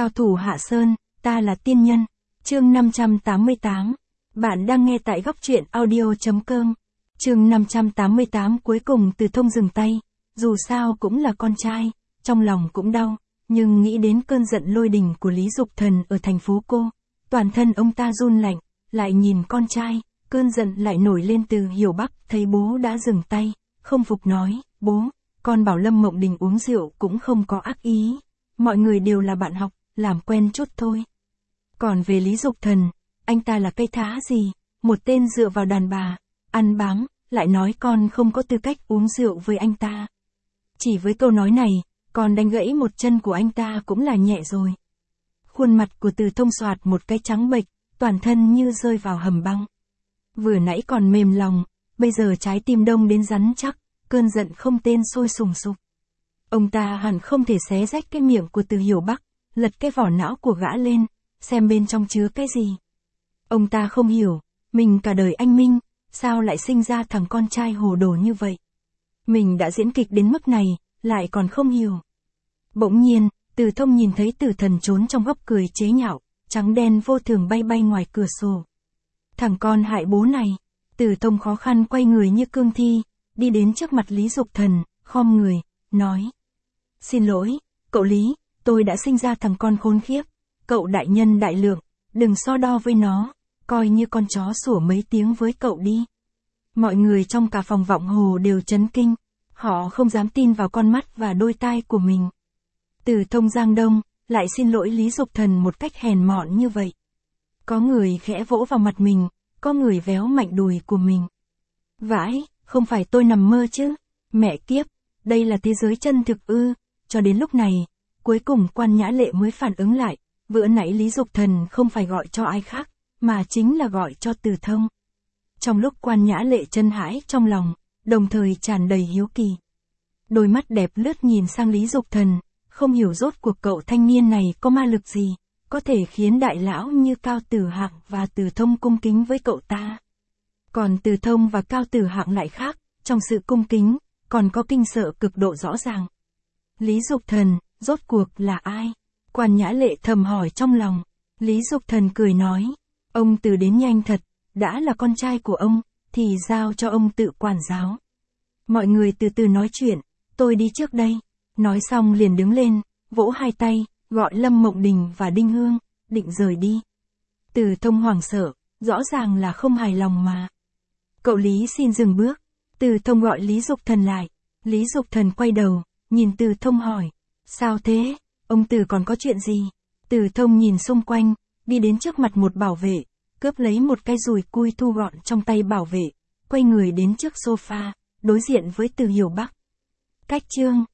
Cao thủ Hạ Sơn, ta là tiên nhân. Chương 588. Bạn đang nghe tại góc truyện audio.com. Chương 588 cuối cùng Từ Thông dừng tay. Dù sao cũng là con trai, trong lòng cũng đau, nhưng nghĩ đến cơn giận lôi đình của Lý Dục Thần ở thành phố Cô, toàn thân ông ta run lạnh, lại nhìn con trai, cơn giận lại nổi lên. Từ Hiểu Bắc thấy bố đã dừng tay, không phục nói, bố, con bảo Lâm Mộng Đình uống rượu cũng không có ác ý, mọi người đều là bạn học, làm quen chút thôi. Còn về Lý Dục Thần, anh ta là cây thá gì, một tên dựa vào đàn bà, ăn bám, lại nói con không có tư cách uống rượu với anh ta. Chỉ với câu nói này, con đánh gãy một chân của anh ta cũng là nhẹ rồi. Khuôn mặt của Từ Thông xoạt một cái trắng bệch, toàn thân như rơi vào hầm băng. Vừa nãy còn mềm lòng, bây giờ trái tim đông đến rắn chắc, cơn giận không tên sôi sùng sục. Ông ta hẳn không thể xé rách cái miệng của Từ Hiểu Bắc, lật cái vỏ não của gã lên, xem bên trong chứa cái gì. Ông ta không hiểu, mình cả đời anh minh, sao lại sinh ra thằng con trai hồ đồ như vậy. Mình đã diễn kịch đến mức này, lại còn không hiểu. Bỗng nhiên, Từ Thông nhìn thấy Tử Thần trốn trong góc cười chế nhạo, trắng đen vô thường bay bay ngoài cửa sổ. Thằng con hại bố này. Từ Thông khó khăn quay người như cương thi, đi đến trước mặt Lý Dục Thần, khom người, nói. Xin lỗi, cậu Lý, tôi đã sinh ra thằng con khốn khiếp. Cậu đại nhân đại lượng, đừng so đo với nó, coi như con chó sủa mấy tiếng với cậu đi. Mọi người trong cả phòng Vọng Hồ đều chấn kinh, họ không dám tin vào con mắt và đôi tai của mình. Từ Thông Giang Đông, lại xin lỗi Lý Dục Thần một cách hèn mọn như vậy. Có người khẽ vỗ vào mặt mình, có người véo mạnh đùi của mình. Vãi, không phải tôi nằm mơ chứ, mẹ kiếp, đây là thế giới chân thực ư. Cho đến lúc này, cuối cùng Quan Nhã Lệ mới phản ứng lại, vừa nãy Lý Dục Thần không phải gọi cho ai khác, mà chính là gọi cho Từ Thông. Trong lúc Quan Nhã Lệ chân hãi trong lòng, đồng thời tràn đầy hiếu kỳ. Đôi mắt đẹp lướt nhìn sang Lý Dục Thần, không hiểu rốt cuộc cậu thanh niên này có ma lực gì, có thể khiến đại lão như Cao Tử Hạng và Từ Thông cung kính với cậu ta. Còn Từ Thông và Cao Tử Hạng lại khác, trong sự cung kính, còn có kinh sợ cực độ rõ ràng. Lý Dục Thần, rốt cuộc là ai? Quan Nhã Lệ thầm hỏi trong lòng. Lý Dục Thần cười nói, ông Từ đến nhanh thật, đã là con trai của ông, thì giao cho ông tự quản giáo. Mọi người từ từ nói chuyện, tôi đi trước đây. Nói xong liền đứng lên, vỗ hai tay, gọi Lâm Mộng Đình và Đinh Hương, định rời đi. Từ Thông hoảng sợ, rõ ràng là không hài lòng mà. Cậu Lý xin dừng bước. Từ Thông gọi Lý Dục Thần lại. Lý Dục Thần quay đầu, nhìn Từ Thông hỏi, sao thế, ông Từ còn có chuyện gì? Từ Thông nhìn xung quanh, đi đến trước mặt một bảo vệ, cướp lấy một cái dùi cui thu gọn trong tay bảo vệ, quay người đến trước sofa, đối diện với Từ Hiểu Bắc. Cách chương